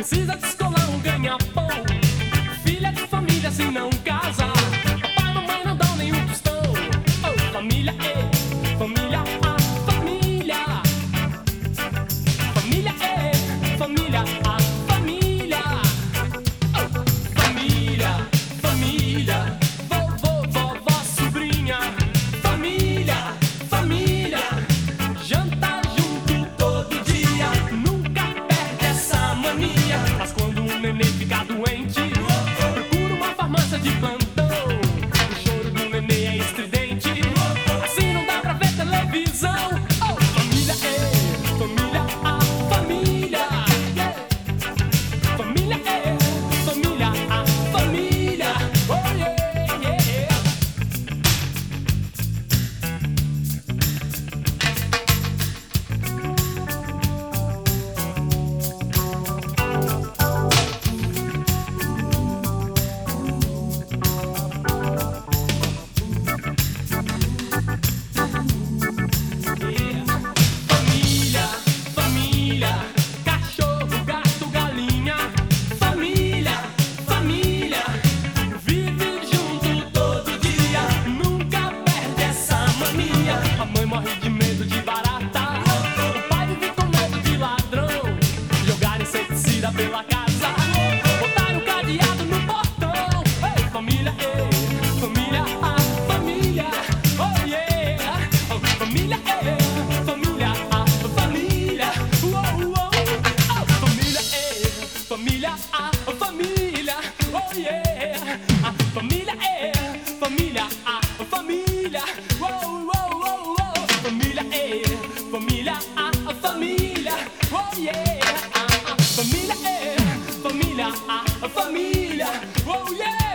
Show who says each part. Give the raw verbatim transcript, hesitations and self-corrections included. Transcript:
Speaker 1: precisa descolar um ganha-pão. Filha de família se não casa, papai e mamãe não dão nenhum tostão. Oh, família, é, família, a família. Família, é, família, a família. Oh, família, família, vovô, vovó, sobrinha. Família, família, janta junto todo dia. Nunca perde essa mania. Mas quando um neném fica doente, procura uma farmácia de plantão. O choro do neném é estridente, assim não dá pra ver televisão. Oh, família, é, família, a família. Yeah. Família, é, família, a família. Oh, yeah, yeah. Família, família, cachorro, gato, galinha. Família, família, vive junto todo dia. Nunca perde essa mania. A mãe morre de medo de barata, o pai vive com medo de ladrão. Jogar inseticida pela casa, botar um cadeado no portão. Ei, família, ei, família, a família. Oh, yeah. Oh, família, ei, família, a família. Uou, uou. Oh, família, ei, família, a família. Oh, yeah. A família, é, família, a família. Uou, uou, uou, uou. Família, é, família, a família. Oh, yeah. A família, é, família, a família. Oh, yeah.